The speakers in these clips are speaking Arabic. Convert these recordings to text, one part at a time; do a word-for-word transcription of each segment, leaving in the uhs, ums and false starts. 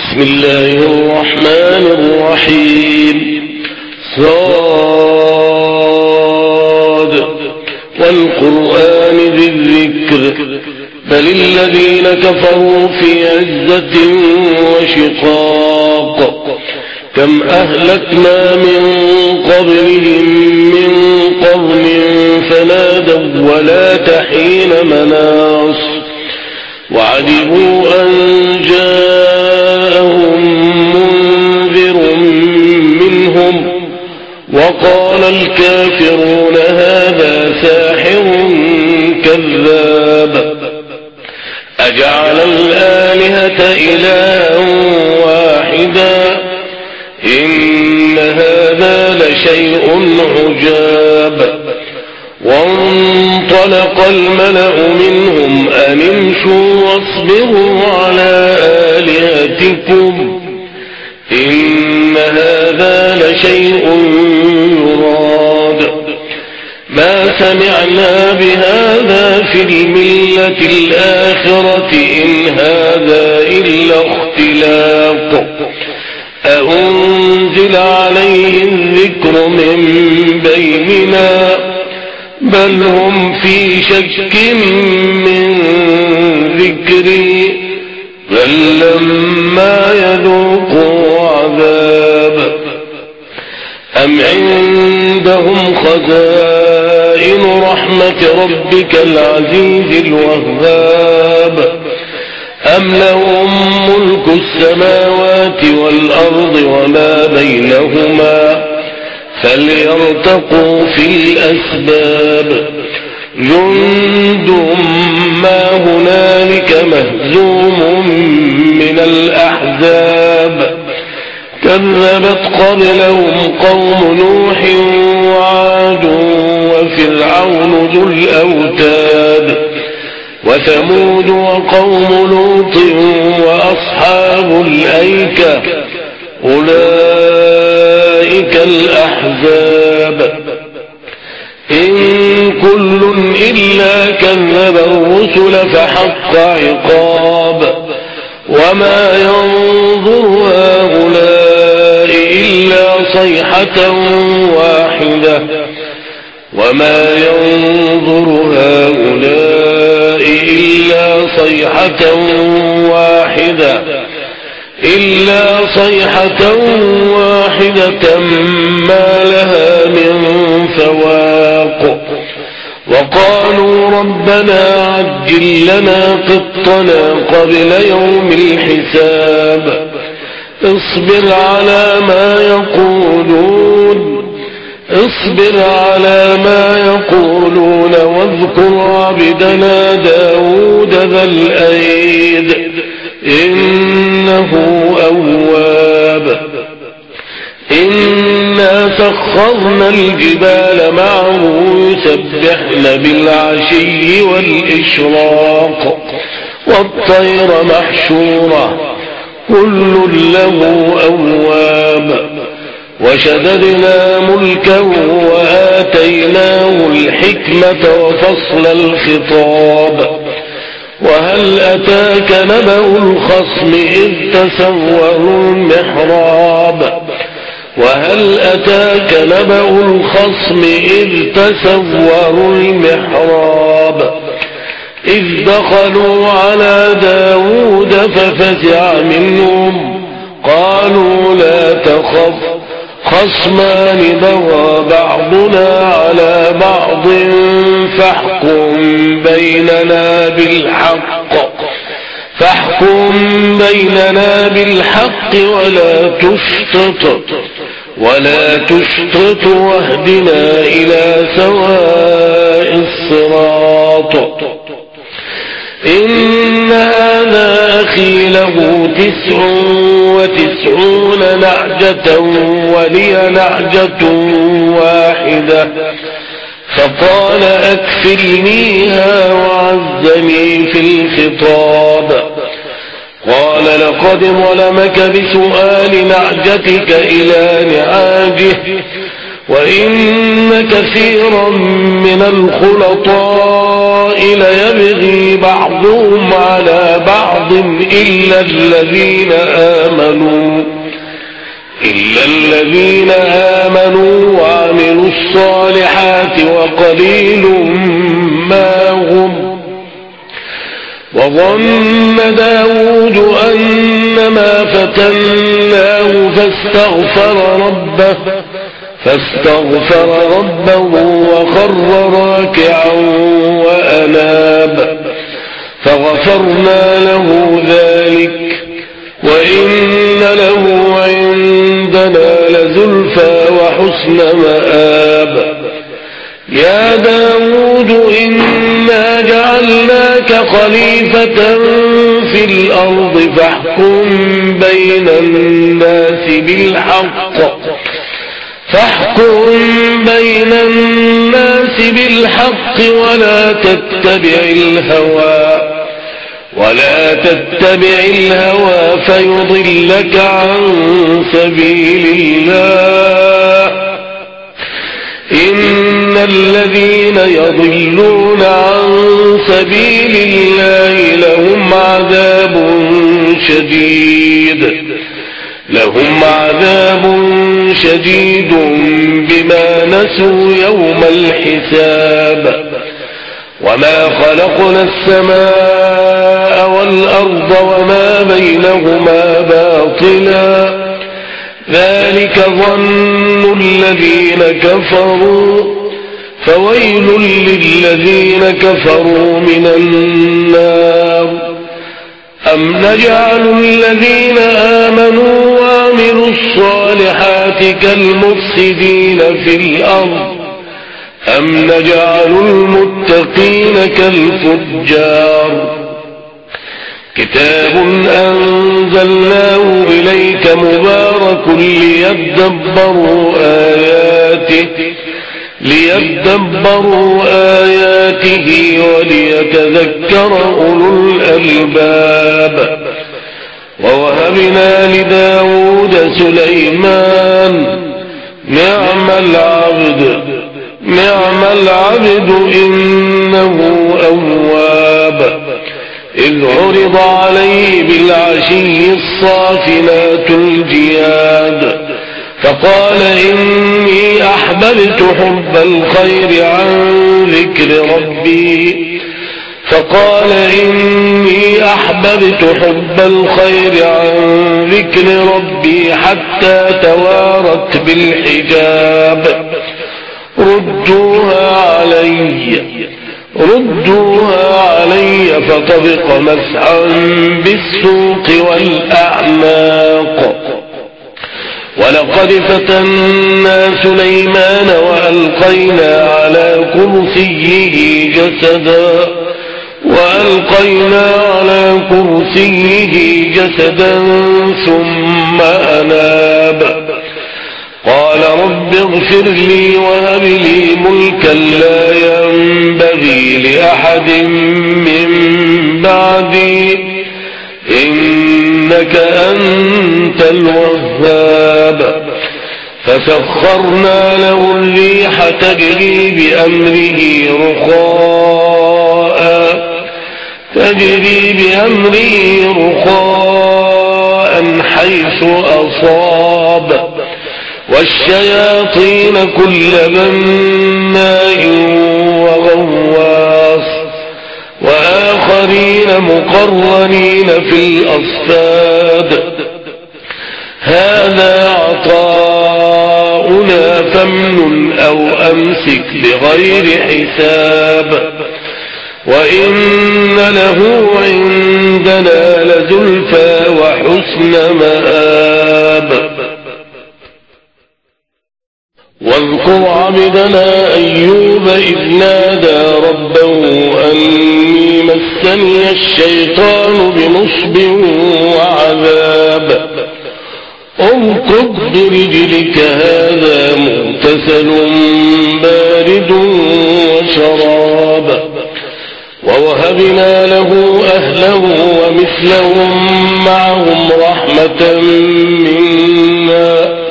بسم الله الرحمن الرحيم. صاد والقرآن ذي الذكر بل الذين كفروا في عزة وشقاق كم أهلكنا من قبلهم من قرن فنادوا ولا تحين مناص وعجبوا أن جاءهم منذر منهم وقال الكافرون هذا ساحر كذاب أجعل الآلهة إلها واحدا إن هذا لشيء عجاب وانطلق الملأ منهم أن امشوا واصبروا على آلهتكم إن هذا لشيء يراد ما سمعنا بهذا في الملة الآخرة إن هذا إلا اختلاق أأنزل عليه الذكر من بيننا بل هم في شك من ذكري بل لما يذوقوا عذاب أم عندهم خزائن رحمة ربك العزيز الوهاب أم لهم ملك السماوات والأرض وما بينهما فليرتقوا في الأسباب جند ما هنالك مهزوم من الأحزاب كذبت قبلهم قوم نوح وعاد وفرعون ذو الأوتاد وثمود وقوم لوط وأصحاب الأيكة أولئك الأحزاب إن كل إلا كذب الرسل فحق عقاب وما ينظر هؤلاء إلا صيحة واحدة وما ينظر هؤلاء إلا صيحة واحدة إلا صيحة واحدة ما لها من فواق وقالوا ربنا عجل لنا قطنا قبل يوم الحساب اصبر على ما يقولون اصبر على ما يقولون واذكر عبدنا داود ذا الأيد إنه أواب إنا سخرنا الجبال معه يسبحن بالعشي والإشراق والطير محشورة كل له أواب وشددنا ملكه وآتيناه الحكمة وفصل الخطاب وهل أتاك نبأ الخصم إذ تسوروا المحراب وهل أتاك نبأ الخصم إذ تسوروا المحراب إذ دخلوا على داود ففزع منهم قالوا لا تخف خصمان بغى بعضنا على بعض فاحكم بيننا بالحق فاحكم بيننا بالحق ولا تشطط ولا تشطط واهدنا إلى سواء الصراط إن هذا أخي له تسع وتسعون نعجة ولي نعجة واحدة فقال أكفلنيها وعزني في الخطاب قال لقد ظلمك بسؤال نعجتك إلى نعاجه وإن كثيرا من الخلطاء ليبغي بعضهم على بعض إلا الذين آمنوا إلا الذين آمنوا وعملوا الصالحات وقليل ما هم. وظن داود أنما فتناه فاستغفر ربه فاستغفر ربه وخر راكعا وأناب فغفرنا له ذلك وإن له عندنا لزلفى وحسن مآب. يا داود إنا جعلناك خليفة في الأرض فاحكم بين الناس بالحق فاحكم بين الناس بالحق ولا تتبع الهوى ولا تتبع الهوى فيضلك عن سبيل الله. إن الذين يضلون عن سبيل الله لهم عذاب شديد لهم عذاب شديد بما نسوا يوم الحساب. وما خلقنا السماء والأرض وما بينهما باطلا ذلك ظن الذين كفروا فويل للذين كفروا من النار. أم نجعل الذين آمنوا وعملوا الصالحات كالمفسدين في الأرض أم نجعل المتقين كالفجار. كتاب أنزلناه إليك مبارك ليدبروا آياته ليدبروا آياته وليتذكر أولو الألباب. ووهبنا لداود سليمان نعم العبد نعم العبد إنه أواب. إذ عرض عليه بالعشي الصافنات الجياد فقال إني أحببت حب الخير عن ذكر ربي فقال إني أحببت حب الخير عن ذكر ربي حتى توارت بالحجاب. ردوها علي ردوها علي فطبق مسحا بالسوق والأعناق. ولقد فتنا سليمان وألقينا على كرسيه جسدا وألقينا على كرسيه جسدا ثم أناب قال رب اغفر لي وهب لي ملكا لا ينبغي لأحد من بعدي إنك أنت الوهاب. فسخرنا له الريح تجري بأمره رخاء تجري بأمره رخاء حيث أصاب والشياطين كل بناء وغواص وآخرين مقرنين في الأصفاد. هذا عطاؤنا فامنن أو أمسك بغير حساب وإن له عندنا لزلفى وحسن مآب. واذكر عبدنا أيوب إذ نادى ربه أني مسني الشيطان بنصب وعذاب اركض برجلك هذا مغتسل بارد وشراب. ووهبنا له أهله ومثلهم معهم رحمة منا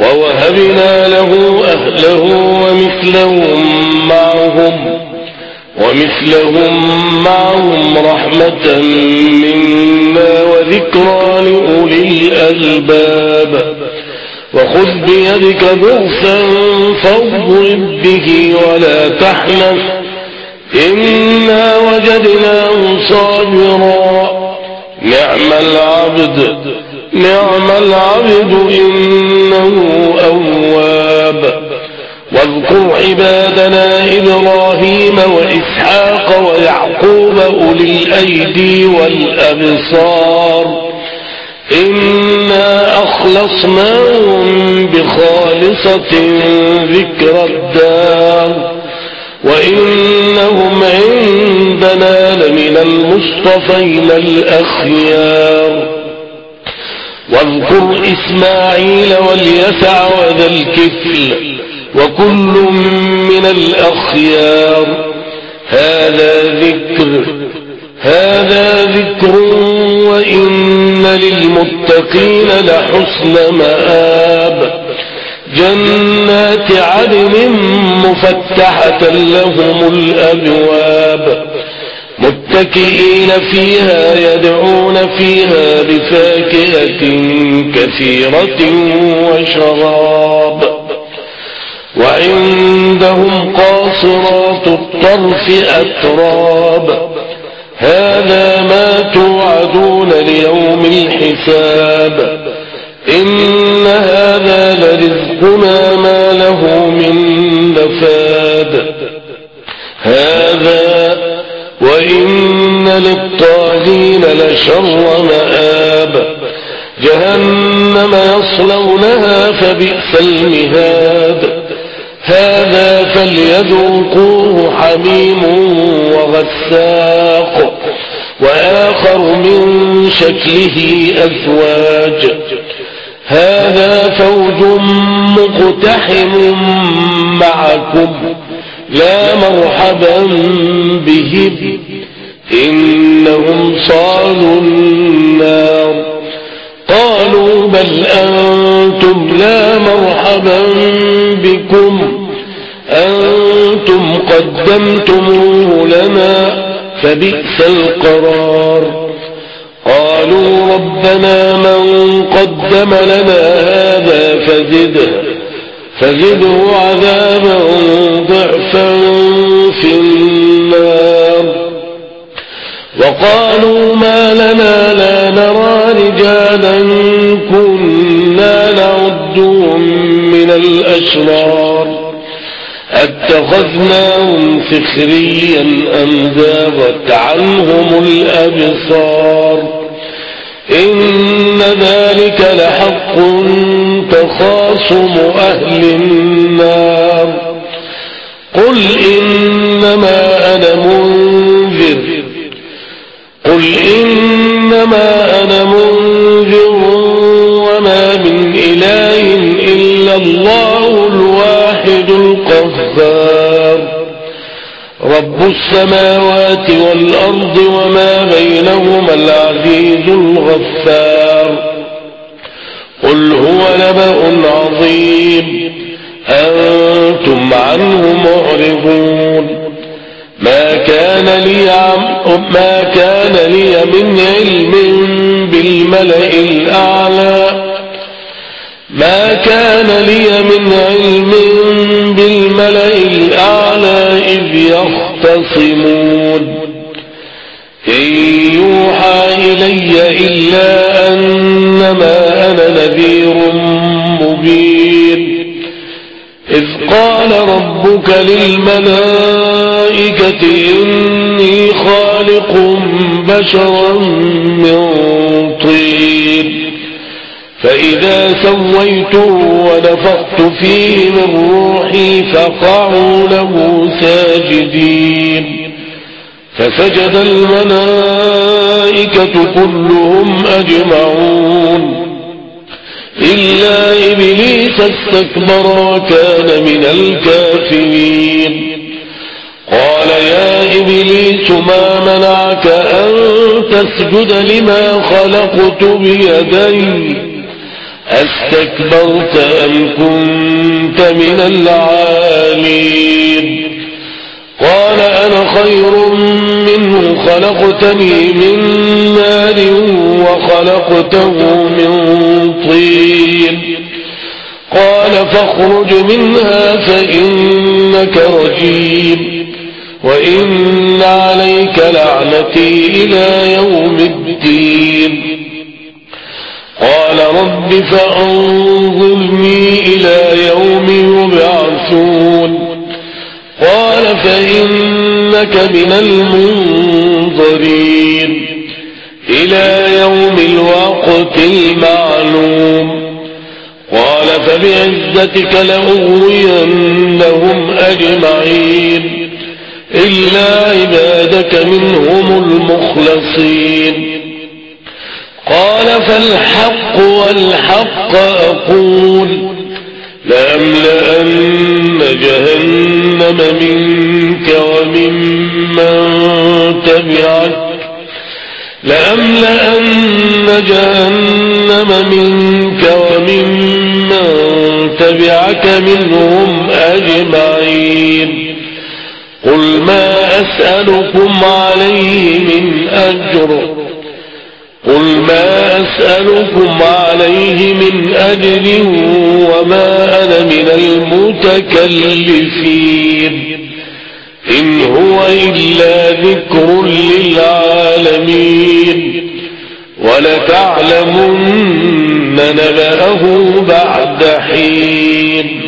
ووهبنا له أهله ومثلهم معهم ومثلهم معهم رحمة منا وذكرى لأولي الألباب وخذ بيدك ضغثا فاضرب به ولا تحنث إنا وجدناه صابرا نعم العبد نعم العبد إنه أواب واذكر عبادنا إبراهيم وإسحاق ويعقوب أولي الأيدي والأبصار إنا أخلصناهم بخالصة ذكر الدار وإنهم عندنا لمن المصطفين الأخيار واذكر إسماعيل واليسع وذا الكفل وكل من الأخيار هذا ذكر هذا ذكر وإن للمتقين لحسن مآب جنات عدن مفتحة لهم الأبواب متكئين فيها يدعون فيها بفاكهة كثيرة وشراب وعندهم قاصرات الطرف أتراب هذا ما توعدون ليوم الحساب إن هذا لرزقنا ما له من نفاد هذا وإن للطاغين لشر مآب جهنم يصلونها فبئس المهاد هذا فليذوقوه حميم وغساق وآخر من شكله أزواج هذا فوج مقتحم معكم لا مرحبا بهم إنهم صالوا النار قالوا بل أنتم لا مرحبا بكم أنتم قدمتموه لنا فبئس القرار قالوا ربنا من قدم لنا هذا فزده فزده عذابا ضعفا في النار وقالوا ما لنا لا نرى رجالا كنا نعدهم من الأشرار اتخذناهم سخريا أم زاغت عنهم الأبصار إن ذلك لحق تخاصم أهل النار قل إنما أنا منذر قل إنما أنا منذر وما من إله إلا الله الواحد القهار رب السماوات والأرض وما بينهما العزيز الغفار قل هو نبأ عظيم أنتم عنه معرضون ما كان لي ما كان لي من علم بالملأ الأعلى ما كان لي من علم بالملأ الأعلى إذ يختصمون إن يوحى إلي إلا أنما أنا نذير مبين إذ قال ربك للملائكة إني خالق بشرا من طين فإذا سويته ونفخت فيه من روحي فقعوا له ساجدين فسجد الملائكة كلهم أجمعون إلا إبليس استكبر وكان من الكافرين قال يا إبليس ما منعك أن تسجد لما خلقت بيدي أستكبرت أم كنت من العالين قال أنا خير منه خلقتني من نار وخلقته من طين قال فاخرج منها فإنك رجيم وإن عليك لعنتي إلى يوم الدين قال رب فأنظرني إلى يوم يبعثون قال فإنك من المنظرين إلى يوم الوقت المعلوم قال فبعزتك لأغوينهم أجمعين إلا عبادك منهم المخلصين قال فالحق والحق أقول لأملأن جهنم منك وممن تبعك لأملأن جهنم منك وممن تبعك منهم أجمعين قل ما أسألكم عليه من أجر قل ما أسألكم عليه من أجر وما أنا من المتكلفين إن هو إلا ذكر للعالمين ولتعلمن نبأه بعد حين